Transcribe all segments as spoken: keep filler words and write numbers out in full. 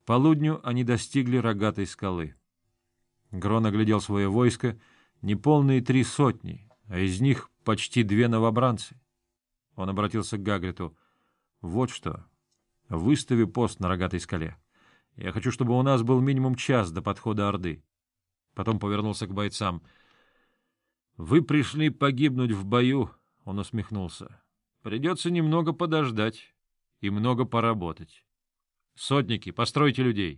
полудню они достигли рогатой скалы. Грон оглядел свое войско, неполные три сотни, а из них почти две новобранцы. Он обратился к Гагриту. — Вот что, выстави пост на рогатой скале. Я хочу, чтобы у нас был минимум час до подхода Орды. Потом повернулся к бойцам. — Вы пришли погибнуть в бою, — он усмехнулся. — Придется немного подождать и много поработать. Сотники, постройте людей.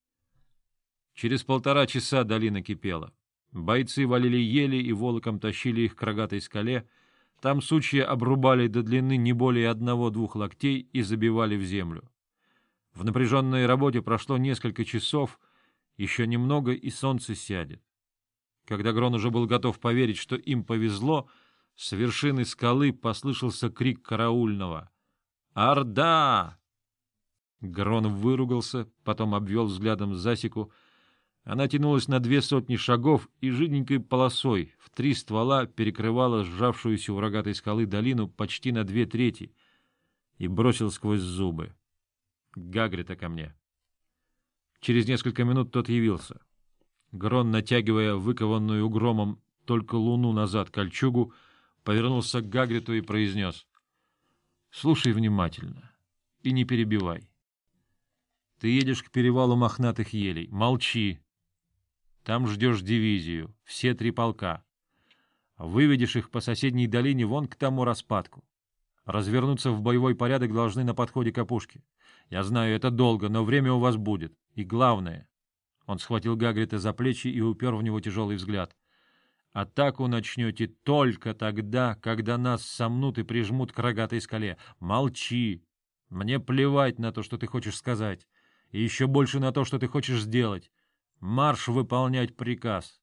Через полтора часа долина кипела. Бойцы валили ели и волоком тащили их к рогатой скале. Там сучья обрубали до длины не более одного-двух локтей и забивали в землю. В напряженной работе прошло несколько часов, еще немного, и солнце сядет. Когда Грон уже был готов поверить, что им повезло, с вершины скалы послышался крик караульного. «Орда!» Грон выругался, потом обвел взглядом засеку. Она тянулась на две сотни шагов и жиденькой полосой в три ствола перекрывала сжавшуюся у рогатой скалы долину почти на две трети и бросил сквозь зубы. «Гагрита ко мне!» Через несколько минут тот явился. Грон, натягивая выкованную громом только луну назад кольчугу, повернулся к Гагриту и произнес: — Слушай внимательно и не перебивай. Ты едешь к перевалу мохнатых елей. Молчи. Там ждешь дивизию, все три полка. Выведешь их по соседней долине вон к тому распадку. Развернуться в боевой порядок должны на подходе к опушке. Я знаю, это долго, но время у вас будет. И главное... Он схватил Гагрита за плечи и упер в него тяжелый взгляд. Атаку начнете только тогда, когда нас сомнут и прижмут к рогатой скале. Молчи. Мне плевать на то, что ты хочешь сказать. И еще больше на то, что ты хочешь сделать. Марш выполнять приказ.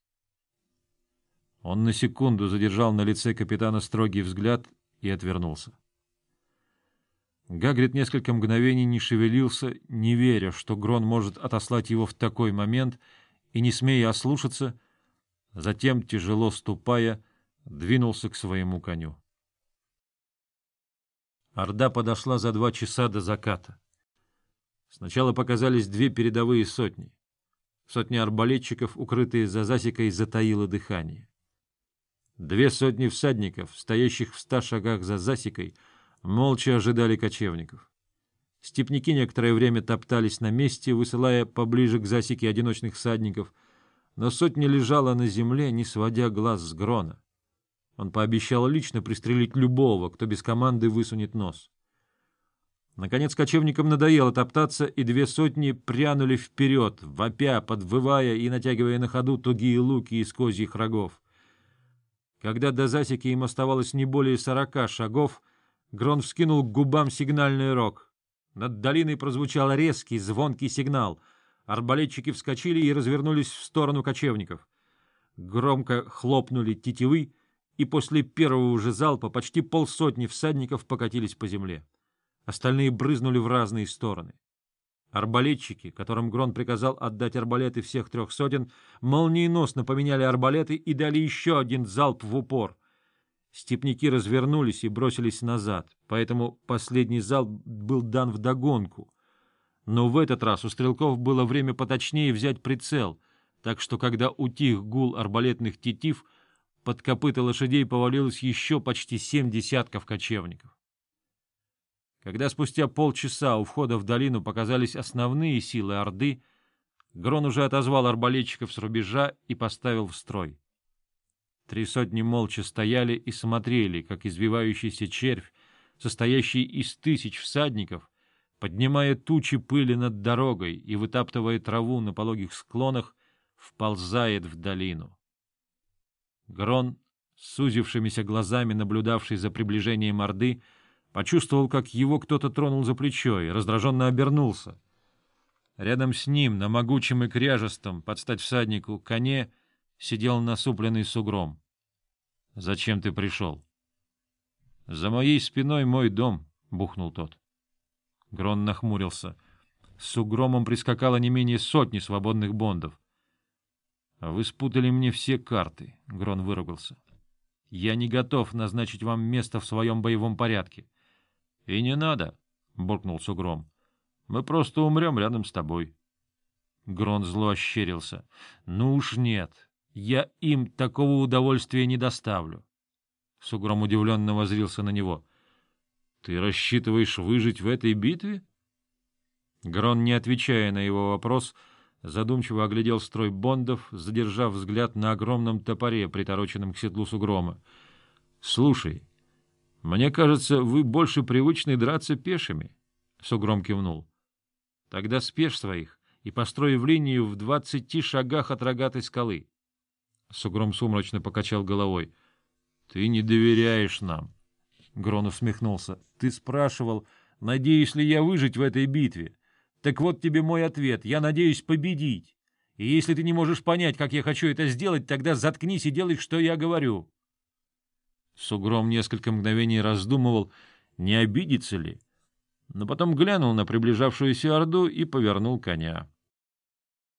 Он на секунду задержал на лице капитана строгий взгляд и отвернулся. Гагрит несколько мгновений не шевелился, не веря, что Грон может отослать его в такой момент, и, не смея ослушаться, затем, тяжело ступая, двинулся к своему коню. Орда подошла за два часа до заката. Сначала показались две передовые сотни. Сотня арбалетчиков, укрытые за засекой, затаила дыхание. Две сотни всадников, стоящих в ста шагах за засекой, молча ожидали кочевников. Степняки некоторое время топтались на месте, высылая поближе к засеке одиночных всадников, но сотня лежала на земле, не сводя глаз с Грона. Он пообещал лично пристрелить любого, кто без команды высунет нос. Наконец кочевникам надоело топтаться, и две сотни прянули вперед, вопя, подвывая и натягивая на ходу тугие луки из козьих рогов. Когда до засеки им оставалось не более сорока шагов, Грон вскинул к губам сигнальный рог. Над долиной прозвучал резкий, звонкий сигнал. Арбалетчики вскочили и развернулись в сторону кочевников. Громко хлопнули тетивы, и после первого же залпа почти полсотни всадников покатились по земле. Остальные брызнули в разные стороны. Арбалетчики, которым Грон приказал отдать арбалеты всех трех сотен, молниеносно поменяли арбалеты и дали еще один залп в упор. Степняки развернулись и бросились назад, поэтому последний залп был дан вдогонку. Но в этот раз у стрелков было время поточнее взять прицел, так что, когда утих гул арбалетных тетив, под копыта лошадей повалилось еще почти семь десятков кочевников. Когда спустя полчаса у входа в долину показались основные силы Орды, Грон уже отозвал арбалетчиков с рубежа и поставил в строй. Три сотни молча стояли и смотрели, как извивающийся червь, состоящий из тысяч всадников, поднимая тучи пыли над дорогой и вытаптывая траву на пологих склонах, вползает в долину. Грон, с сузившимися глазами наблюдавший за приближением Орды, почувствовал, как его кто-то тронул за плечо, и раздраженно обернулся. Рядом с ним, на могучем и кряжестом, под стать всаднику, коне, сидел насупленный Сугром. — Зачем ты пришел? — За моей спиной мой дом, — бухнул тот. Грон нахмурился. С Сугромом прискакало не менее сотни свободных бондов. — Вы спутали мне все карты, — Грон выругался. — Я не готов назначить вам место в своем боевом порядке. — И не надо, — буркнул Сугром. — Мы просто умрем рядом с тобой. Грон зло ощерился. — Ну уж нет, я им такого удовольствия не доставлю. Сугром удивленно воззрился на него. — Ты рассчитываешь выжить в этой битве? Грон, не отвечая на его вопрос, задумчиво оглядел строй бондов, задержав взгляд на огромном топоре, притороченном к седлу Сугрома. — Слушай, мне кажется, вы больше привычны драться пешими. Сугром кивнул. — Тогда спешь своих и построй в линию в двадцати шагах от рогатой скалы. Сугром сумрачно покачал головой. — Ты не доверяешь нам. Грон усмехнулся. — Ты спрашивал, надеюсь ли я выжить в этой битве. Так вот тебе мой ответ. Я надеюсь победить. И если ты не можешь понять, как я хочу это сделать, тогда заткнись и делай, что я говорю. Сугром несколько мгновений раздумывал, не обидится ли, но потом глянул на приближавшуюся орду и повернул коня.